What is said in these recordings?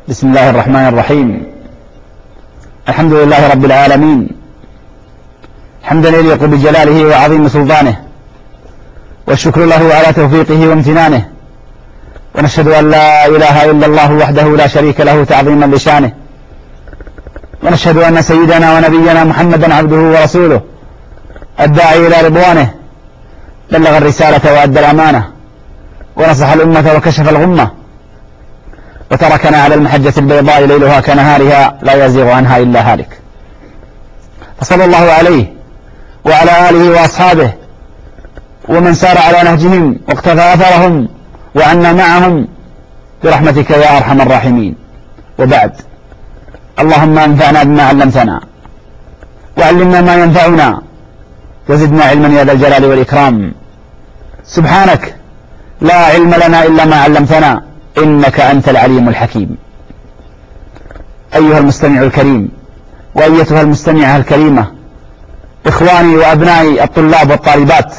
بسم الله الرحمن الرحيم. الحمد لله رب العالمين حمدا يليق بجلاله وعظيم سلطانه، والشكر له على توفيقه وامتنانه، ونشهد أن لا إله إلا الله وحده لا شريك له تعظيما لشانه، ونشهد أن سيدنا ونبينا محمدا عبده ورسوله الداعي إلى رضوانه، بلغ الرسالة وأدى الأمانة ونصح الأمة وكشف الغمة، وتركنا على المحجة البيضاء ليلها كنهارها لا يزيغ عنها إلا هالك. فصلى الله عليه وعلى آله وأصحابه ومن سار على نهجهم واقتفى أثرهم وعنا معهم برحمتك يا أرحم الراحمين. وبعد، اللهم انفعنا بما علمتنا وعلمنا ما ينفعنا وزدنا علما يا ذا الجلال والإكرام. سبحانك لا علم لنا إلا ما علمتنا إنك أنت العليم الحكيم. أيها المستمع الكريم وأيتها المستمعة الكريمة، إخواني وأبنائي الطلاب والطالبات،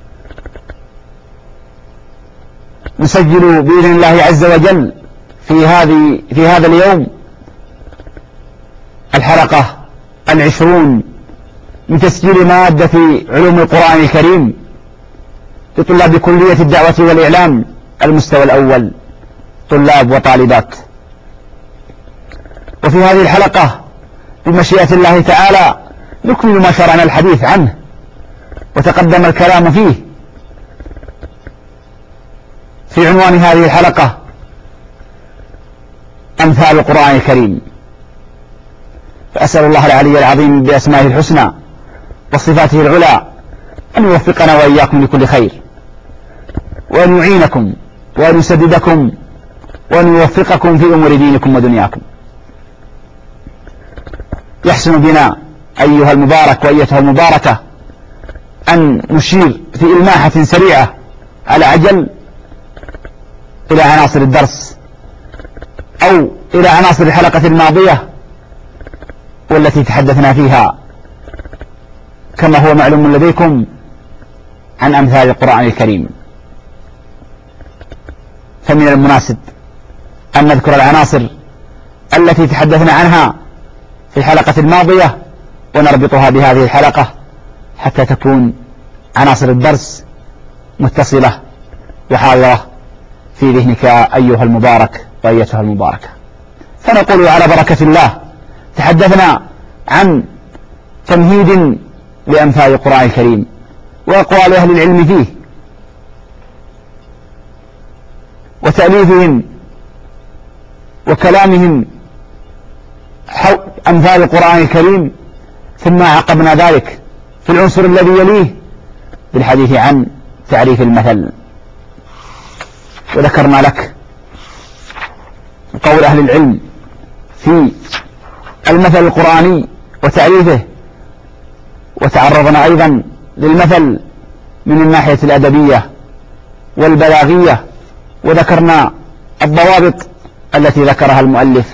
نسجل بإذن الله عز وجل في هذا اليوم الحلقة 20 من تسجيل مادة علوم القرآن الكريم لطلاب كلية الدعوة والإعلام المستوى الأول، طلاب وطالبات. وفي هذه الحلقة بمشيئة الله تعالى نكمل ما شرعنا الحديث عنه وتقدم الكلام فيه في عنوان هذه الحلقة أمثال القرآن الكريم. فأسأل الله العلي العظيم بأسمائه الحسنى وصفاته العلى أن يوفقنا وإياكم لكل خير، وأن يعينكم وأن يسددكم وأن يوفقكم في أمور دينكم ودنياكم. يحسن بنا أيها المبارك وأيتها المباركة أن نشير في إلماحة سريعة على عجل إلى عناصر الدرس أو إلى عناصر الحلقة الماضية والتي تحدثنا فيها كما هو معلوم لديكم عن أمثال القرآن الكريم. فمن المناسب أن نذكر العناصر التي تحدثنا عنها في الحلقة الماضية ونربطها بهذه الحلقة حتى تكون عناصر الدرس متصلة وحاضرة في ذهنك أيها المبارك وأيتها المباركة. فنقول على بركة الله تحدثنا عن تمهيد لأمثال القرآن الكريم وأقوال أهل العلم فيه وتأليفهم وكلامهم حول أمثال القرآن الكريم، ثم عقبنا ذلك في العنصر الذي يليه بالحديث عن تعريف المثل. وذكرنا لك قول أهل العلم في المثل القرآني وتعريفه، وتعرضنا أيضا للمثل من الناحية الأدبية والبلاغية، وذكرنا الضوابط التي ذكرها المؤلف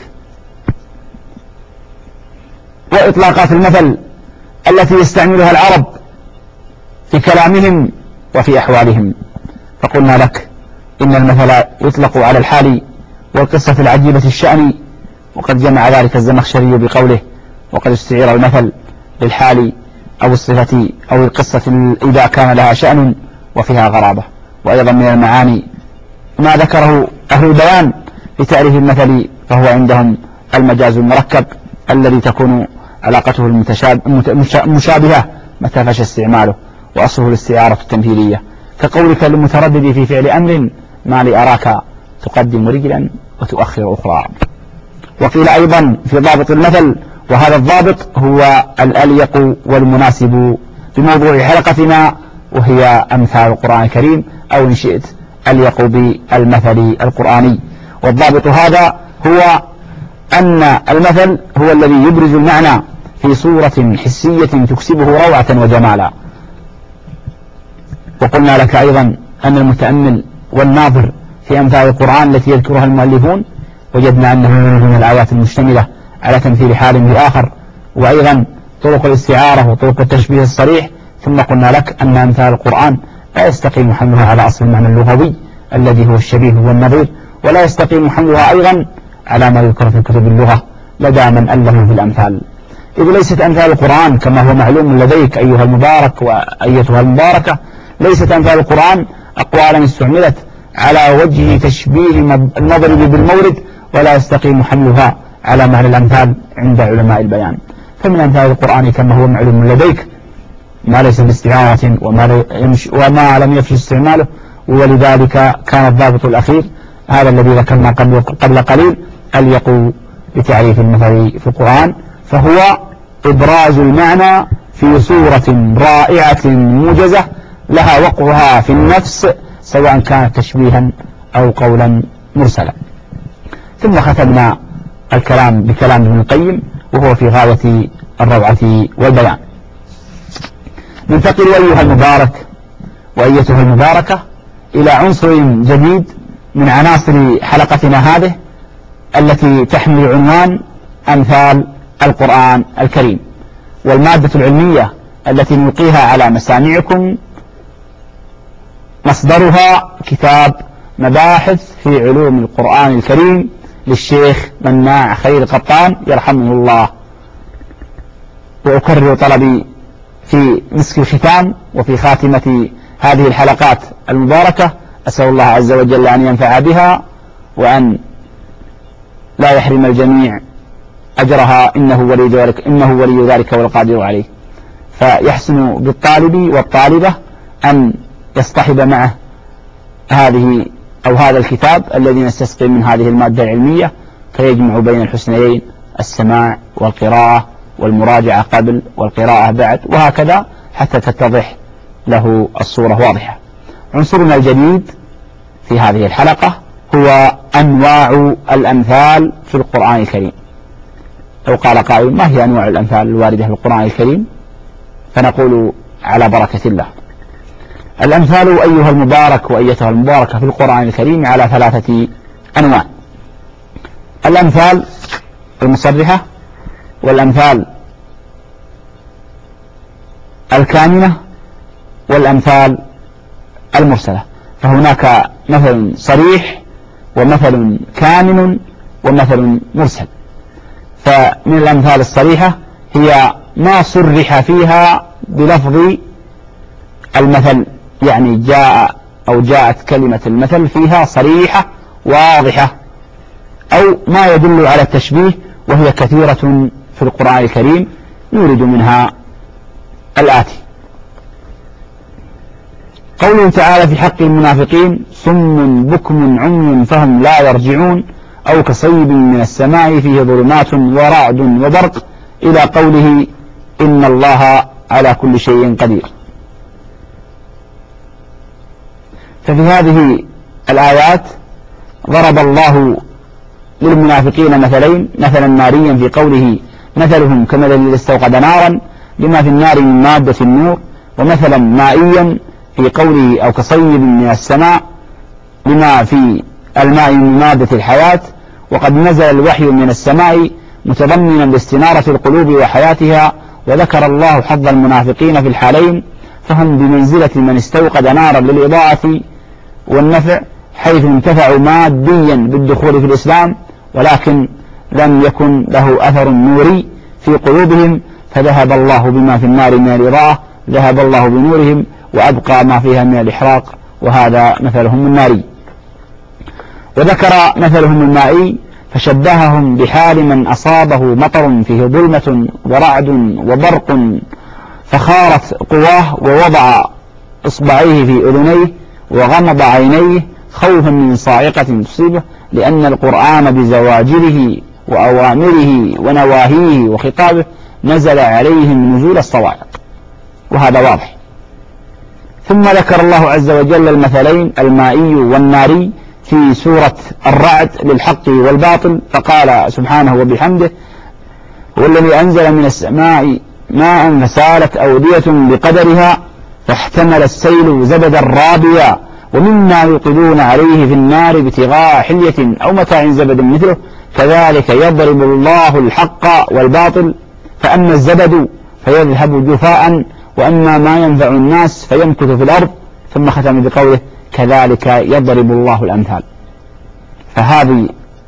وإطلاقات المثل التي يستعملها العرب في كلامهم وفي أحوالهم. فقلنا لك إن المثل يطلق على الحال والقصة العجيبة الشأن، وقد جمع ذلك الزمخشري بقوله: وقد استعير المثل للحال أو الصفة أو القصة إذا كان لها شأن وفيها غرابة. وأيضا من المعاني ما ذكره أهل البيان في تعريف المثل، فهو عندهم المجاز المركب الذي تكون علاقته المشابهة متى فشى استعماله، وأصله الاستعارة التمثيلية، كقولك للمتردد في فعل أمر: ما لي أراك تقدم رجلا وتؤخر أخرى. وقيل أيضا في ضابط المثل، وهذا الضابط هو الأليق والمناسب بموضوع حلقتنا وهي أمثال القرآن الكريم، أو إن شئت أليق بالمثل القرآني. والضابط هذا هو أن المثل هو الذي يبرز المعنى في صورة حسية تكسبه روعة وجمالا. وقلنا لك أيضا أن المتأمل والناظر في أمثال القرآن التي يذكرها المؤلفون وجدنا أنه من الآيات المشتملة على تمثيل حال بآخر، وأيضا طرق الاستعارة وطرق التشبيه الصريح. ثم قلنا لك أن أمثال القرآن لا يستقيم حملها على أصل المعنى اللغوي الذي هو الشبيه والنظير، ولا يستقيم حملها أيضا على ما يذكر في كتب اللغة لدى من ألفوا في الأمثال، إذ ليست أمثال القرآن كما هو معلوم لديك أيها المبارك وأيتها المباركة، ليست أمثال القرآن أقوالا استعملت على وجه تشبيه المضرب بالمورد، ولا يستقيم حملها على معنى الأمثال عند علماء البيان. فمن أمثال القرآن كما هو معلوم لديك ما ليس باستعارة وما لم يفش استعماله، ولذلك كان الضابط الأخير هذا الذي ذكرنا قبل قليل أليق بتعريف المثل في القرآن، فهو إبراز المعنى في صورة رائعة موجزة لها وقعها في النفس سواء كانت تشبيها أو قولا مرسلا. ثم ختمنا الكلام بكلام ابن القيم وهو في غاية الروعة والبيان. ننتقل أيها المبارك وأيتها المباركة إلى عنصر جديد من عناصر حلقتنا هذه التي تحمل عنوان أمثال القرآن الكريم، والمادة العلمية التي نلقيها على مسامعكم مصدرها كتاب مباحث في علوم القرآن الكريم للشيخ مناع خير قطان يرحمه الله. وأكرر طلبي في مسك الختام وفي خاتمة هذه الحلقات المباركة، أسأل الله عز وجل أن ينفع بها وأن لا يحرم الجميع أجرها، إنه ولي ذلك والقادر عليه. فيحسن بالطالب والطالبة أن يصطحب معه هذه أو هذا الكتاب الذي نستسقي من هذه المادة العلمية، فيجمع بين الحسنيين السماع والقراءة والمراجعة قبل والقراءة بعد، وهكذا حتى تتضح له الصورة واضحة. عنصرنا الجديد في هذه الحلقة هو أنواع الأمثال في القرآن الكريم. لو قال قائل ما هي أنواع الأمثال الواردة في القرآن الكريم؟ فنقول على بركة الله. الأمثال أيها المبارك وأيتها المباركة في القرآن الكريم على 3 أنواع: الأمثال المصرحة، والأمثال الكامنة، والأمثال المرسلة. فهناك مثل صريح ومثل كامن ومثل مرسل. فمن الأمثال الصريحة هي ما صرح فيها بلفظ المثل، يعني جاءت كلمة المثل فيها صريحة واضحة، أو ما يدل على التشبيه، وهي كثيرة في القرآن الكريم. نورد منها الآتي: قوله تعالى في حق المنافقين: صم بكم عمي فهم لا يرجعون، أو كصيب من السماء فيه ظلمات ورعد وبرق، إلى قوله إن الله على كل شيء قدير. ففي هذه الآيات ضرب الله للمنافقين مثلين: مثلا ناريا في قوله مثلهم كمثل الذي استوقد نارا لما في النار من مادة النور، ومثلا مائيا في قوله أو كصيب من السماء لما في الماء من مادة الحياة. وقد نزل الوحي من السماء متضمنا لاستنارة القلوب وحياتها، وذكر الله حظ المنافقين في الحالين، فهم بمنزلة من استوقد نارا للإضاءة والنفع، حيث انتفعوا ماديا بالدخول في الإسلام، ولكن لم يكن له أثر نوري في قلوبهم، فذهب الله بما في النار من الإضاءة، ذهب الله بنورهم وأبقى ما فيها من الإحراق، وهذا مثلهم الناري. وذكر مثلهم المائي فشبههم بحال من أصابه مطر فيه ظلمة ورعد وبرق فخارت قواه، ووضع إصبعيه في أذنيه وغمض عينيه خوفا من صاعقة تصيبه، لأن القرآن بزواجره وأوامره ونواهيه وخطابه نزل عليهم نزول الصواعق، وهذا واضح. ثم ذكر الله عز وجل المثلين المائي والناري في سورة الرعد للحق والباطل، فقال سبحانه وبحمده: هو الذي أنزل من السماء ماء فسالت أودية بقدرها فاحتمل السيل زبدا رابيا ومما يوقدون عليه في النار ابتغاء حلية أو متاع زبد مثله كذلك يضرب الله الحق والباطل فأما الزبد فيذهب جفاء وأما ما ينفع الناس فيمكث في الأرض. ثم ختم بقوله: كذلك يضرب الله الأمثال. فهذه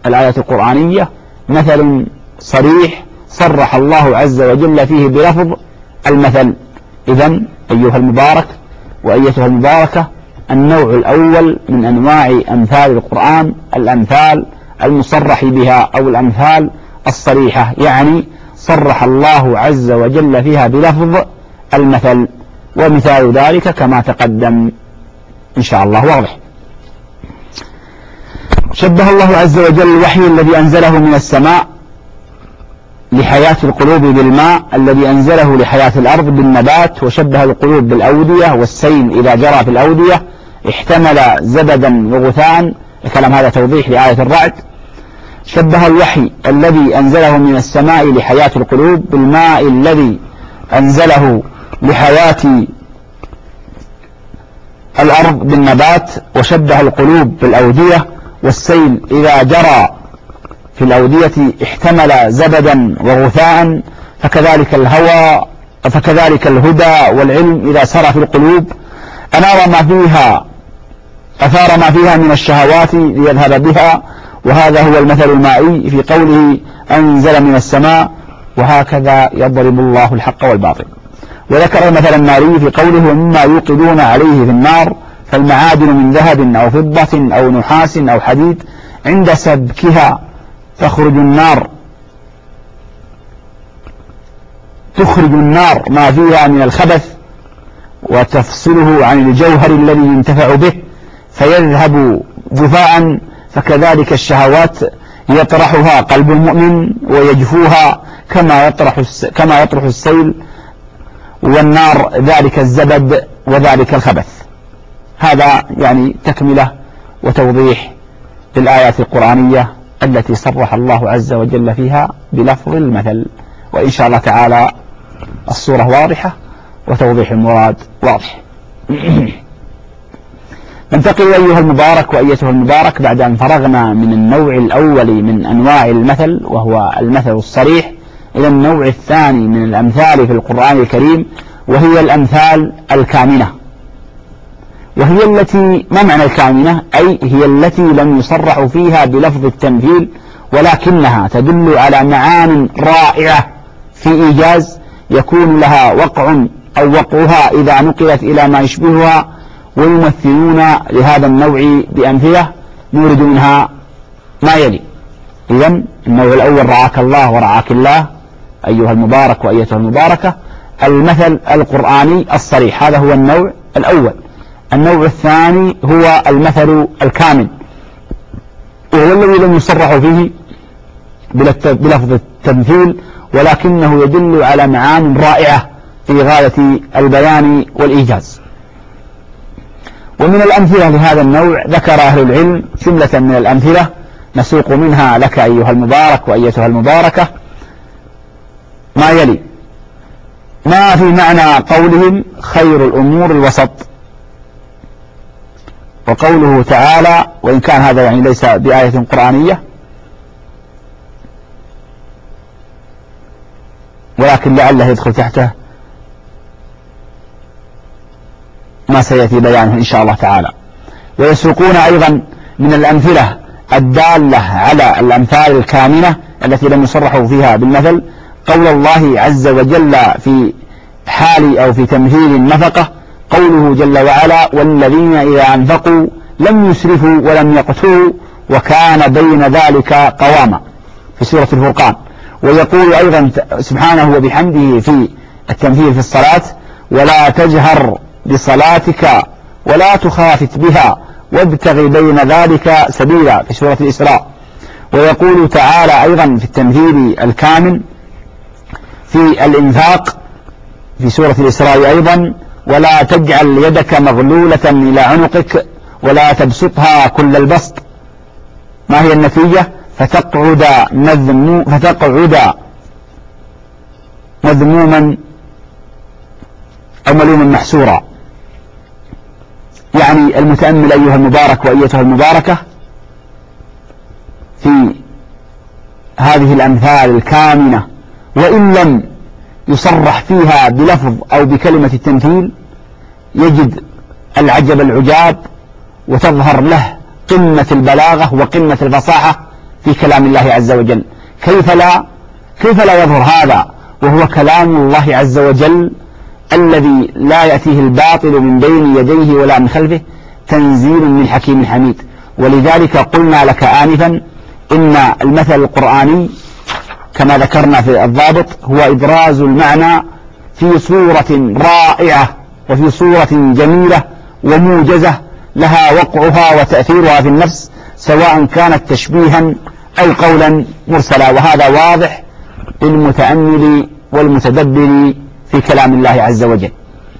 الآية القرآنية مثل صريح صرح الله عز وجل فيه بلفظ المثل. إذن أيها المبارك وأيتها المباركة، النوع الأول من أنواع أمثال القرآن الأمثال المصرح بها أو الأمثال الصريحة، يعني صرح الله عز وجل فيها بلفظ المثل، ومثال ذلك كما تقدم إن شاء الله واضح. شبه الله عز وجل الوحي الذي أنزله من السماء لحياة القلوب بالماء الذي أنزله لحياة الأرض بالنبات، وشبه القلوب بالأودية والسيل إذا جرى في الأودية احتمل زبدا وغثاء. الكلام هذا توضيح لآية الرعد. شبه الوحي الذي أنزله من السماء لحياة القلوب بالماء الذي أنزله لحياة الأرض بالنبات، وشبه القلوب بالأودية والسيل إذا جرى في الأودية احتمل زبدا وغثاء، فكذلك الهوى فكذلك الهدى والعلم إذا سرى في القلوب أثار ما فيها من الشهوات ليذهب بها، وهذا هو المثل المائي في قوله أنزل من السماء، وهكذا يضرب الله الحق والباطل. وذكر المثل الناري في قوله ومما يوقدون عليه في النار، فالمعادن من ذهب أو فضة أو نحاس أو حديد عند سبكها تخرج النار ما فيها من الخبث وتفصله عن الجوهر الذي ينتفع به فيذهب جفاء، فكذلك الشهوات يطرحها قلب المؤمن ويجفوها كما يطرح السيل والنار ذلك الزبد وذلك الخبث. هذا يعني تكملة وتوضيح للآيات القرآنية التي صرح الله عز وجل فيها بلفظ المثل، وإن شاء الله تعالى الصورة واضحة وتوضيح المراد واضح. ننتقل أيها المبارك وأيتها المبارك بعد أن فرغنا من النوع الأول من أنواع المثل وهو المثل الصريح إلى النوع الثاني من الأمثال في القرآن الكريم، وهي الأمثال الكامنة. وهي التي، ما معنى الكامنة؟ أي هي التي لم يصرح فيها بلفظ التمثيل، ولكنها تدل على معان رائعة في إيجاز يكون لها وقع أو وقعها إذا نقلت إلى ما يشبهها، ويمثلون لهذا النوع بأمثلة نورد منها ما يلي. إذن النوع الأول رعاك الله ورعاك الله أيها المبارك وأيتها المباركة، المثل القرآني الصريح، هذا هو النوع الأول. النوع الثاني هو المثل الكامل، وهو الذي لم يصرح فيه بلفظ التمثيل، ولكنه يدل على معان رائعة في غاية البيان والإيجاز. ومن الأمثلة لهذا النوع ذكر أهل العلم جملة من الأمثلة نسوق منها لك أيها المبارك وأيتها المباركة ما يلي: ما في معنى قولهم خير الأمور الوسط، وقوله تعالى، وإن كان هذا يعني ليس بآية قرآنية ولكن لعله يدخل تحته ما سيأتي بيانه إن شاء الله تعالى. ويسوقون أيضا من الأمثلة الدالة على الأمثال الكامنة التي لم يصرحوا فيها بالمثل قول الله عز وجل في حال أو في تمثيل النفقة، قوله جل وعلا: والذين إذا أنفقوا لم يسرفوا ولم يقتروا وكان بين ذلك قواما، في سورة الفرقان. ويقول أيضا سبحانه وبحمده في التمثيل في الصلاة: ولا تجهر بصلاتك ولا تخافت بها وابتغ بين ذلك سبيلا، في سورة الإسراء. ويقول تعالى أيضا في التمثيل الكامل في الإنفاق في سورة الإسراء أيضا: ولا تجعل يدك مغلولة إلى عنقك ولا تبسطها كل البسط. ما هي النتيجة؟ فتقعد مذموما أو ملوما محسورا. يعني المتأمل أيها المبارك وأيتها المباركة في هذه الأمثال الكامنة، وإن لم يصرح فيها بلفظ أو بكلمة التمثيل، يجد العجب العجاب وتظهر له قمة البلاغة وقمة الفصاحة في كلام الله عز وجل. كيف لا يظهر هذا وهو كلام الله عز وجل الذي لا يأتيه الباطل من بين يديه ولا من خلفه، تنزيل من حكيم حميد. ولذلك قلنا لك آنفا إن المثل القرآني كما ذكرنا في الضابط هو إبراز المعنى في صورة رائعة وفي صورة جميلة وموجزة لها وقعها وتأثيرها في النفس، سواء كانت تشبيها أو قولا مرسلا، وهذا واضح للمتأمل والمتدبر في كلام الله عز وجل.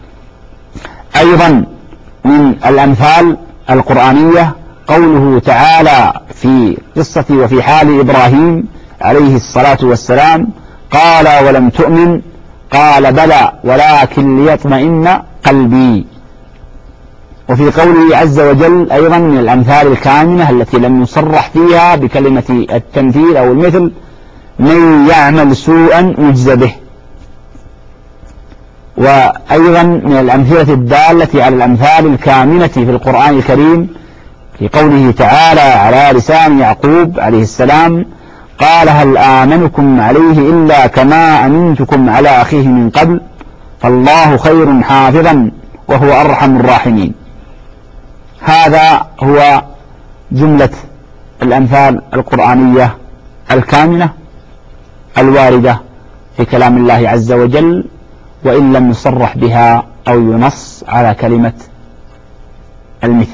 أيضا من الأمثال القرآنية قوله تعالى في قصة وفي حال إبراهيم عليه الصلاة والسلام: قال ولم تؤمن قال بلى ولكن ليطمئن قلبي. وفي قوله عز وجل أيضا من الأمثال الكامنة التي لم يصرح فيها بكلمة التمثيل أو المثل: من يعمل سوءا يجز به. وأيضا من الأمثلة الدالة على الأمثال الكامنة في القرآن الكريم في قوله تعالى على لسان يعقوب عليه السلام: قال هل آمنكم عليه إلا كما أمنتكم على أخيه من قبل فالله خير حافظا وهو أرحم الراحمين. هذا هو جملة الأمثال القرآنية الكامنة الواردة في كلام الله عز وجل، وإن لم يصرح بها أو ينص على كلمة المثل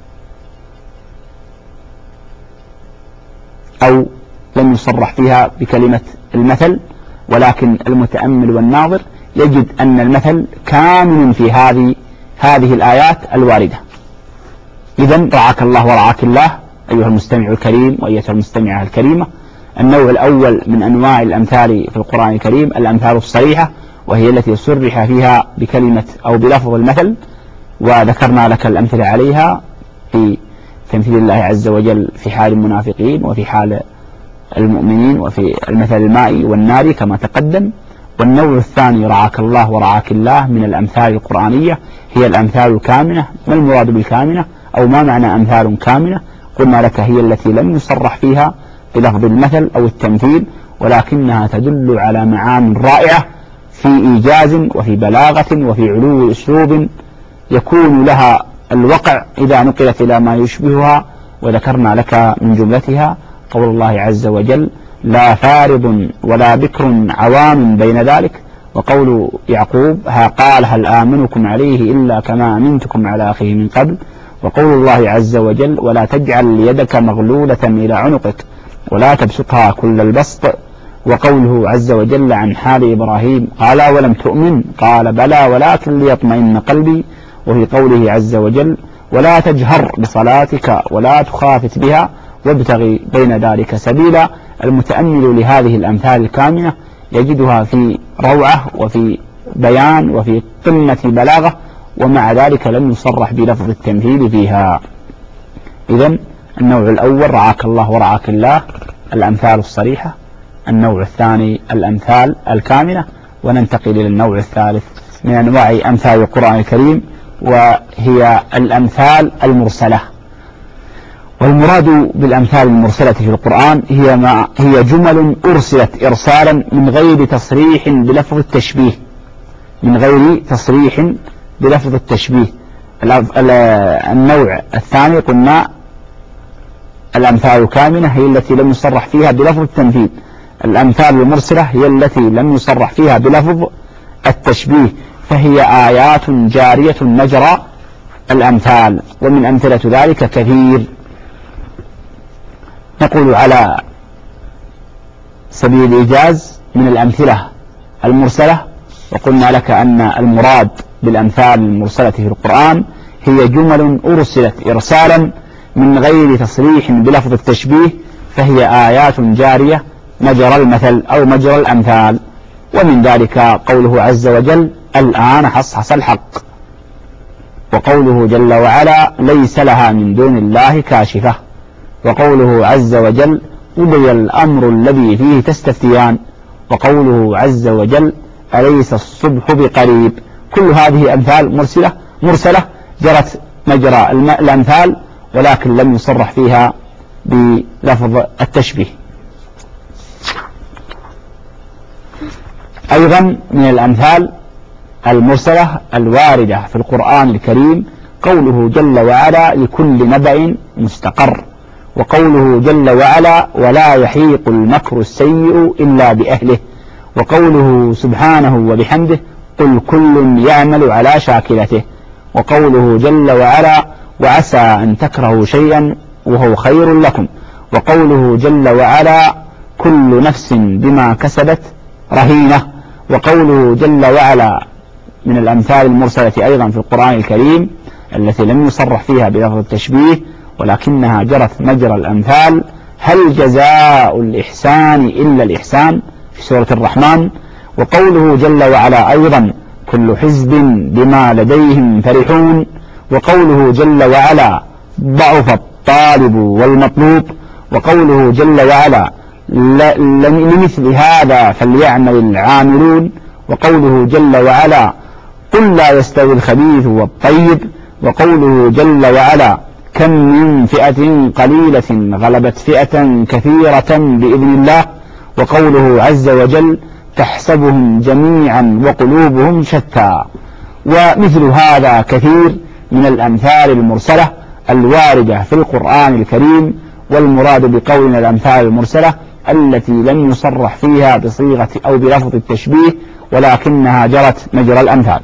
أو لم يصرح فيها بكلمة المثل، ولكن المتأمل والناظر يجد أن المثل كامن في هذه الآيات الواردة. إذن رعاك الله ورعاك الله أيها المستمع الكريم وأيتها المستمعة الكريمة. النوع الأول من أنواع الأمثال في القرآن الكريم الأمثال الصريحة، وهي التي صرح فيها بكلمة أو بلفظ المثل، وذكرنا لك الأمثلة عليها في تمثيل الله عز وجل في حال المنافقين وفي حال المؤمنين وفي المثل المائي والنار كما تقدم. والنوع الثاني رعاك الله ورعاك الله من الأمثال القرآنية هي الأمثال الكامنة. ما المراد بالكامنة أو ما معنى أمثال كامنة؟ قلنا لك هي التي لم يصرح فيها بلفظ المثل أو التمثيل، ولكنها تدل على معان رائعة في إيجاز وفي بلاغة وفي علو أسلوب يكون لها الوقع إذا نقلت إلى ما يشبهها. وذكرنا لك من جملتها قول الله عز وجل: لا فارض ولا بكر عوام بين ذلك. وقول يعقوب: قال هل آمنكم عليه إلا كما أمنتكم على أخيه من قبل. وقول الله عز وجل: ولا تجعل يدك مغلولة إلى عنقك ولا تبسطها كل البسط. وقوله عز وجل عن حال إبراهيم: قال ولم تؤمن قال بلى ولكن ليطمئن قلبي. وفي قوله عز وجل: ولا تجهر بصلاتك ولا تخافت بها وابتغي بين ذلك سبيلا. المتأمل لهذه الأمثال الكامنة يجدها في روعة وفي بيان وفي قمة بلاغة، ومع ذلك لم يصرح بلفظ التمثيل فيها. إذن النوع الأول رعاك الله ورعاك الله الأمثال الصريحة. النوع الثاني الأمثال الكامنة. وننتقل إلى النوع الثالث من أنواع أمثال القرآن الكريم، وهي الأمثال المرسلة. والمراد بالأمثال المرسلة في القرآن هي جمل أرسلت إرسالا من غير تصريح بلفظ التشبيه، النوع الثاني قلنا الأمثال الكامنة هي التي لم يصرح فيها بلفظ التمثيل. الأمثال المرسلة هي التي لم يصرح فيها بلفظ التشبيه، فهي آيات جارية مجرى الأمثال، ومن أمثلة ذلك كثير. نقول على سبيل الإيجاز من الأمثلة المرسلة، وقلنا لك أن المراد بالأمثال المرسلة في القرآن هي جمل أرسلت إرسالا من غير تصريح بلفظ التشبيه، فهي آيات جارية مجرى المثل أو مجرى الأمثال. ومن ذلك قوله عز وجل: الآن حصحص الحق. وقوله جل وعلا: ليس لها من دون الله كاشفة. وقوله عز وجل: قضي الأمر الذي فيه تستفتيان. وقوله عز وجل: أليس الصبح بقريب. كل هذه أمثال مرسلة جرت مجرى الأمثال، ولكن لم يصرح فيها بلفظ التشبيه. أيضا من الأمثال المرسلة الواردة في القرآن الكريم قوله جل وعلا لكل نبأ مستقر، وقوله جل وعلا ولا يحيق المكر السيء إلا بأهله، وقوله سبحانه وبحمده قل كل يعمل على شاكلته، وقوله جل وعلا وعسى أن تكرهوا شيئا وهو خير لكم، وقوله جل وعلا كل نفس بما كسبت رهينة، وقوله جل وعلا من الأمثال المرسلة أيضا في القرآن الكريم التي لم يصرح فيها بلفظ التشبيه ولكنها جرت مجرى الأمثال هل جزاء الإحسان إلا الإحسان في سورة الرحمن، وقوله جل وعلا أيضا كل حزب بما لديهم فرحون، وقوله جل وعلا ضعف الطالب والمطلوب، وقوله جل وعلا لمثل هذا فليعمل العاملون، وقوله جل وعلا قل لا يستوي الخبيث والطيب، وقوله جل وعلا كم من فئة قليلة غلبت فئة كثيرة بإذن الله، وقوله عز وجل تحسبهم جميعا وقلوبهم شتى. ومثل هذا كثير من الأمثال المرسلة الواردة في القرآن الكريم، والمراد بقولنا الأمثال المرسلة التي لم يصرح فيها بصيغة أو بلفظ التشبيه ولكنها جرت مجرى الأمثال.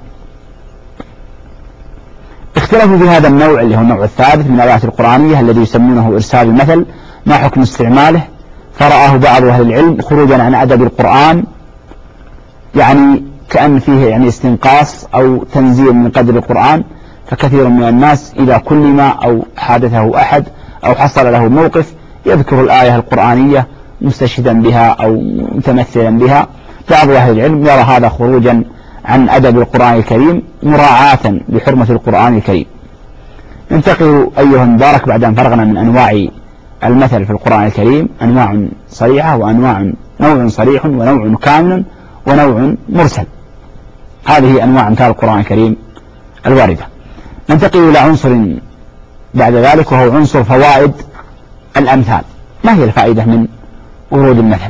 اختلفوا في هذا النوع اللي هو النوع الثالث من الآيات القرآنية الذي يسمونه إرسال المثل ما حكم استعماله، فرآه بعض أهل العلم خروجا عن أدب القرآن، يعني كأن فيه يعني استنقاص أو تنزيل من قدر القرآن، فكثير من الناس إذا كلم أو حادثه أحد أو حصل له موقف يذكر الآية القرآنية مستشهدا بها أو متمثلا بها. بعض أهل العلم يرى هذا خروجا عن أدب القرآن الكريم مراعاة لحرمة القرآن الكريم. ننتقل أيها المبارك بعد أن فرغنا من أنواع المثل في القرآن الكريم، أنواع صريحة وأنواع نوع صريح ونوع كامل ونوع مرسل، هذه أنواع أمثال القرآن الكريم الواردة. ننتقل إلى عنصر بعد ذلك وهو عنصر فوائد الأمثال. ما هي الفائدة من ورود المثل؟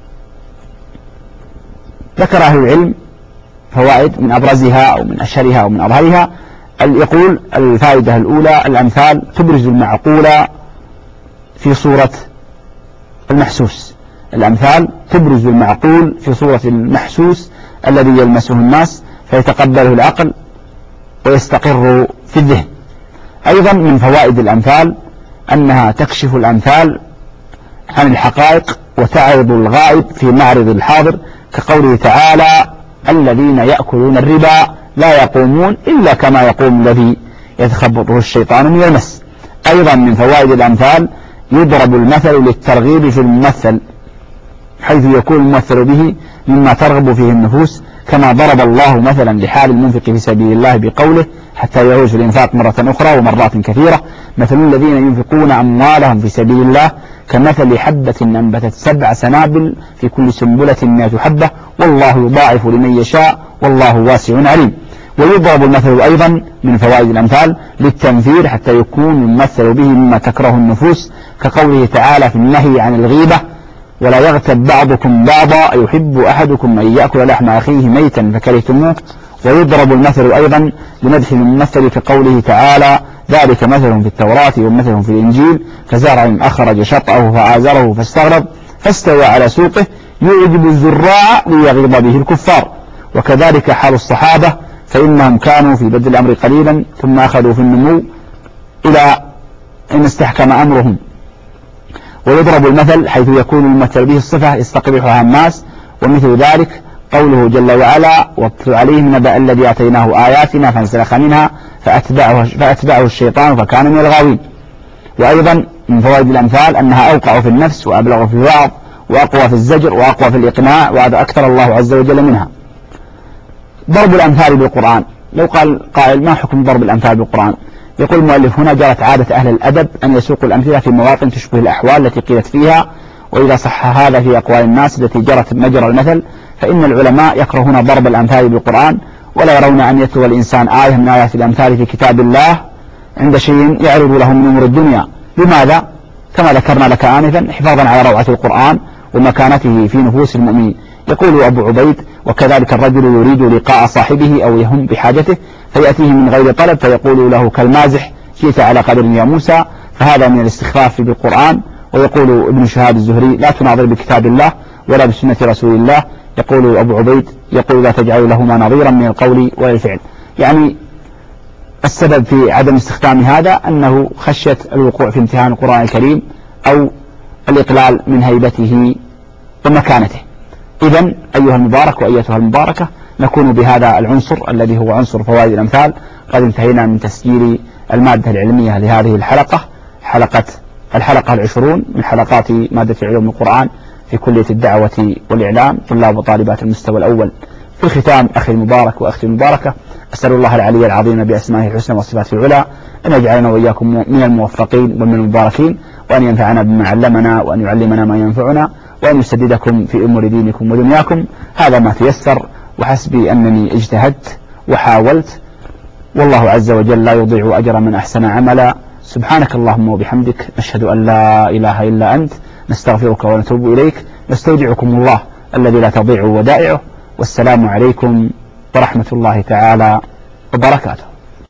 ذكر أهل العلم فوائد من أبرزها أو من أشهرها أو من أظهرها. يقول الفائدة الأولى الأمثال تبرز المعقول في صورة المحسوس. الأمثال تبرز المعقول في صورة المحسوس الذي يلمسه الناس فيتقبله العقل ويستقر في الذهن. أيضا من فوائد الأمثال أنها تكشف الأمثال عن الحقائق وتعرض الغائب في معرض الحاضر، كقوله تعالى الذين يأكلون الربا لا يقومون إلا كما يقوم الذي يتخبطه الشيطان من المس. أيضا من فوائد الأمثال يضرب المثل للترغيب في الممثل، حيث يكون الممثل به مما ترغب فيه النفوس، كما ضرب الله مثلا لحال المنفق في سبيل الله بقوله حتى يعود في الإنفاق مرة أخرى ومرات كثيرة مثل الذين ينفقون أموالهم في سبيل الله كمثل حبة أنبتت 7 سنابل في كل سنبلة 100 حبة والله يضاعف لمن يشاء والله واسع عليم. ويضرب المثل أيضا من فوائد الأمثال للتنفير حتى يكون الممثل به مما تكره النفوس، كقوله تعالى في النهي عن الغيبة ولا يغتب بعضكم بعضا يحب أحدكم أن يأكل لحم أخيه ميتا فكرهتموه. ويضرب المثل أيضا لمدح الممثل كقوله تعالى ذلك مثل في التوراة ومثل في الإنجيل كزرع أخرج شطأه فآزره فاستغرب فاستوى على سوقه يعجب الزراع ليغيظ به الكفار. وكذلك حال الصحابة فإنهم كانوا في بدء الأمر قليلا ثم أخذوا في النمو إلى أن استحكم أمرهم. ويضرب المثل حيث يكون الممثل به الصفة يستقبحها الناس، ومثل ذلك قوله جل وعلا واتل عليهم نبأ الذي آتيناه آياتنا فانسلخ منها فأتبعه الشيطان فكان من الغاوين. وأيضا من فوائد الأمثال أنها أوقع في النفس وأبلغ في الوعظ وأقوى في الزجر وأقوى في الإقناع، وهذا أكثر الله عز وجل منها. ضرب الأمثال بالقرآن. لو قال قائل ما حكم ضرب الأمثال بالقرآن؟ يقول المؤلف هنا جرت عادة أهل الأدب أن يسوقوا الأمثلة في مواطن تشبه الأحوال التي قيلت فيها، وإذا صح هذا في أقوال الناس التي جرت مجرى المثل فإن العلماء يكرهون ضرب الأمثال بالقرآن، ولا يرون أن يتلو الإنسان آية من آيات الأمثال في كتاب الله عند شيء يعرض له من أمور الدنيا. لماذا؟ كما ذكرنا لك آنفا حفاظا على روعة القرآن ومكانته في نفوس المؤمنين. يقول أبو عبيد: وكذلك الرجل يريد لقاء صاحبه أو يهم بحاجته فيأتيه من غير طلب فيقول له كالمازح: جئت على قدر يا موسى، فهذا من الاستخفاف بالقرآن. ويقول ابن شهاب الزهري: لا تناظر بكتاب الله ولا بسنة رسول الله. يقول أبو عبيد: يقول: لا تجعل لهما نظيرا من القول ولا الفعل. يعني السبب في عدم استخدام هذا أنه خشية الوقوع في امتحان القرآن الكريم أو الإقلال من هيبته ومكانته. إذن أيها المبارك وأيتها المباركة، نكون بهذا العنصر الذي هو عنصر فوائد الأمثال قد انتهينا من تسجيل المادة العلمية لهذه الحلقة، الحلقة 20 من حلقات مادة علوم القرآن في كلية الدعوة والإعلام، طلاب وطالبات المستوى الأول. في الختام أخي المبارك وأختي المباركة، أسأل الله العلي العظيم بأسمائه الحسنى وصفاته العلى أن يجعلنا وإياكم من الموفقين ومن المباركين، وأن ينفعنا بما علمنا، وأن يعلمنا ما ينفعنا، وأن يسددكم في أمور دينكم ودنياكم. هذا ما تيسر، وحسبي أنني اجتهدت وحاولت، والله عز وجل لا يضيع أجر من أحسن عملا. سبحانك اللهم وبحمدك، نشهد أن لا إله إلا أنت، نستغفرك ونتوب إليك، نستودعكم الله الذي لا تضيع ودائعه، والسلام عليكم ورحمة الله تعالى وبركاته.